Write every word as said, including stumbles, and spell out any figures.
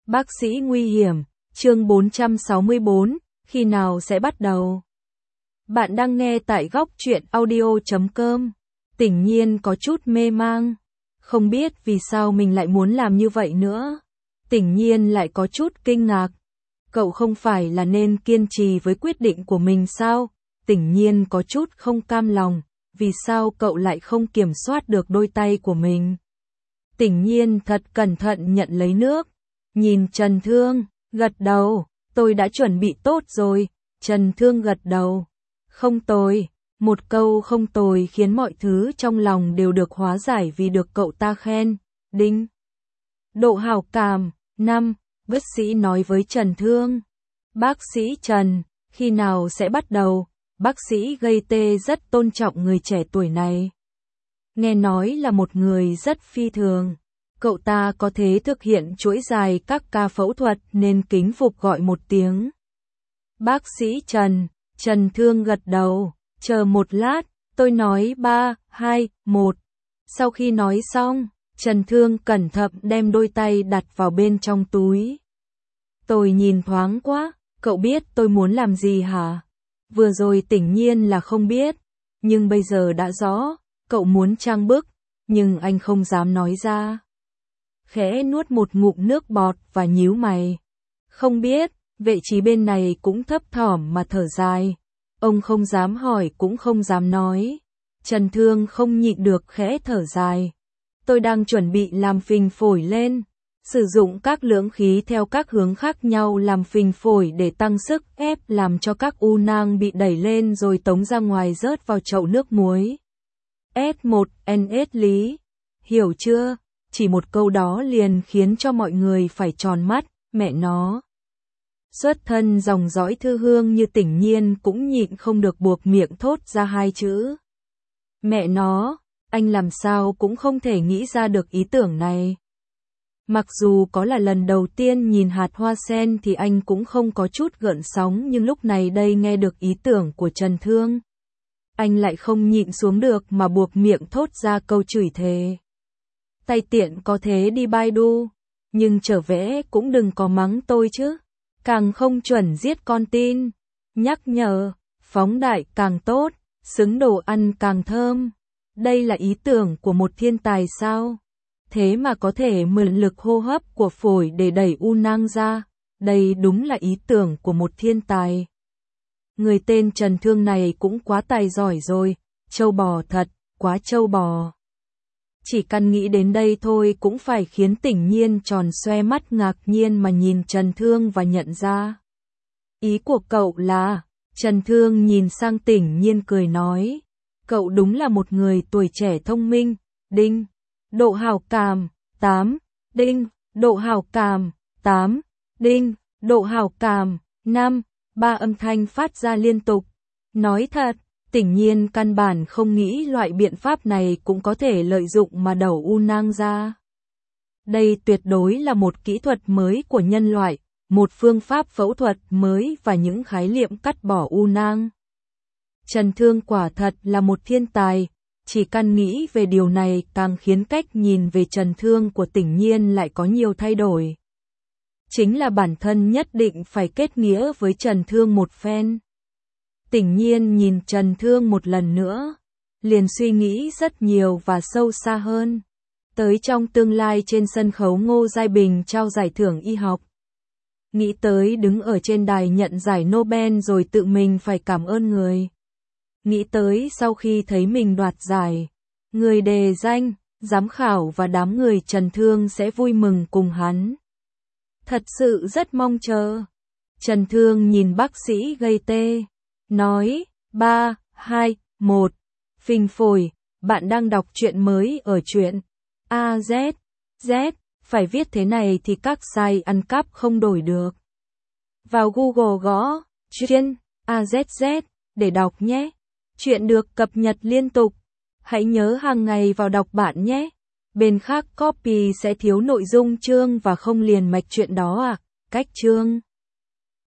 Bác sĩ nguy hiểm, chương bốn trăm sáu mươi bốn, khi nào sẽ bắt đầu? Bạn đang nghe tại góc truyện audio chấm com. Tỉnh Nhiên có chút mê mang, không biết vì sao mình lại muốn làm như vậy nữa. Tỉnh Nhiên lại có chút kinh ngạc. Cậu không phải là nên kiên trì với quyết định của mình sao? Tỉnh Nhiên có chút không cam lòng, vì sao cậu lại không kiểm soát được đôi tay của mình? Tỉnh Nhiên thật cẩn thận nhận lấy nước, nhìn Trần Thương, gật đầu, tôi đã chuẩn bị tốt rồi. Trần Thương gật đầu, không tồi, một câu không tồi khiến mọi thứ trong lòng đều được hóa giải vì được cậu ta khen. Đinh, độ hảo cảm, năm, bác sĩ nói với Trần Thương. Bác sĩ Trần, khi nào sẽ bắt đầu? Bác sĩ gây tê rất tôn trọng người trẻ tuổi này. Nghe nói là một người rất phi thường. Cậu ta có thể thực hiện chuỗi dài các ca phẫu thuật nên kính phục gọi một tiếng. Bác sĩ Trần, Trần Thương gật đầu, chờ một lát, tôi nói ba, hai, một. Sau khi nói xong, Trần Thương cẩn thận đem đôi tay đặt vào bên trong túi. Tôi nhìn thoáng quá, cậu biết tôi muốn làm gì hả? Vừa rồi Tỉnh Nhiên là không biết, nhưng bây giờ đã rõ, cậu muốn trang bức, nhưng anh không dám nói ra. Khẽ nuốt một ngụm nước bọt và nhíu mày. Không biết, vệ trí bên này cũng thấp thỏm mà thở dài. Ông không dám hỏi cũng không dám nói. Trần Thương không nhịn được khẽ thở dài. Tôi đang chuẩn bị làm phình phổi lên. Sử dụng các lưỡng khí theo các hướng khác nhau làm phình phổi để tăng sức ép làm cho các u nang bị đẩy lên rồi tống ra ngoài rớt vào chậu nước muối. S một N S lý. Hiểu chưa? Chỉ một câu đó liền khiến cho mọi người phải tròn mắt, mẹ nó. Xuất thân dòng dõi Thư Hương như Tỉnh Nhiên cũng nhịn không được buộc miệng thốt ra hai chữ. Mẹ nó, anh làm sao cũng không thể nghĩ ra được ý tưởng này. Mặc dù có là lần đầu tiên nhìn hạt hoa sen thì anh cũng không có chút gợn sóng, nhưng lúc này đây nghe được ý tưởng của Trần Thương. Anh lại không nhịn xuống được mà buộc miệng thốt ra câu chửi thề. Tay tiện có thế đi Baidu, nhưng trở vẽ cũng đừng có mắng tôi chứ. Càng không chuẩn giết con tin. Nhắc nhở, phóng đại càng tốt, xứng đồ ăn càng thơm. Đây là ý tưởng của một thiên tài sao? Thế mà có thể mượn lực hô hấp của phổi để đẩy u nang ra. Đây đúng là ý tưởng của một thiên tài. Người tên Trần Thương này cũng quá tài giỏi rồi, trâu bò thật, quá trâu bò. Chỉ cần nghĩ đến đây thôi cũng phải khiến Tỉnh Nhiên tròn xoe mắt ngạc nhiên mà nhìn Trần Thương và nhận ra. Ý của cậu là, Trần Thương nhìn sang Tỉnh Nhiên cười nói, cậu đúng là một người tuổi trẻ thông minh. Đinh, độ hảo cảm, tám, đinh, độ hảo cảm, tám, đinh, độ hảo cảm, năm, ba âm thanh phát ra liên tục. Nói thật, Tỉnh Nhiên căn bản không nghĩ loại biện pháp này cũng có thể lợi dụng mà đẩu u nang ra. Đây tuyệt đối là một kỹ thuật mới của nhân loại, một phương pháp phẫu thuật mới và những khái niệm cắt bỏ u nang. Trần Thương quả thật là một thiên tài, chỉ cần nghĩ về điều này càng khiến cách nhìn về Trần Thương của Tỉnh Nhiên lại có nhiều thay đổi. Chính là bản thân nhất định phải kết nghĩa với Trần Thương một phen. Tỉnh Nhiên nhìn Trần Thương một lần nữa, liền suy nghĩ rất nhiều và sâu xa hơn. Tới trong tương lai trên sân khấu Ngô Giai Bình trao giải thưởng y học. Nghĩ tới đứng ở trên đài nhận giải Nobel rồi tự mình phải cảm ơn người. Nghĩ tới sau khi thấy mình đoạt giải, người đề danh, giám khảo và đám người Trần Thương sẽ vui mừng cùng hắn. Thật sự rất mong chờ. Trần Thương nhìn bác sĩ gây tê. Nói, ba, hai, một, phình phổi, bạn đang đọc truyện mới ở truyện A Z, Z, phải viết thế này thì các site ăn cắp không đổi được. Vào Google gõ, truyện A Z Z, để đọc nhé. Chuyện được cập nhật liên tục. Hãy nhớ hàng ngày vào đọc bạn nhé. Bên khác copy sẽ thiếu nội dung chương và không liền mạch chuyện đó à, cách chương.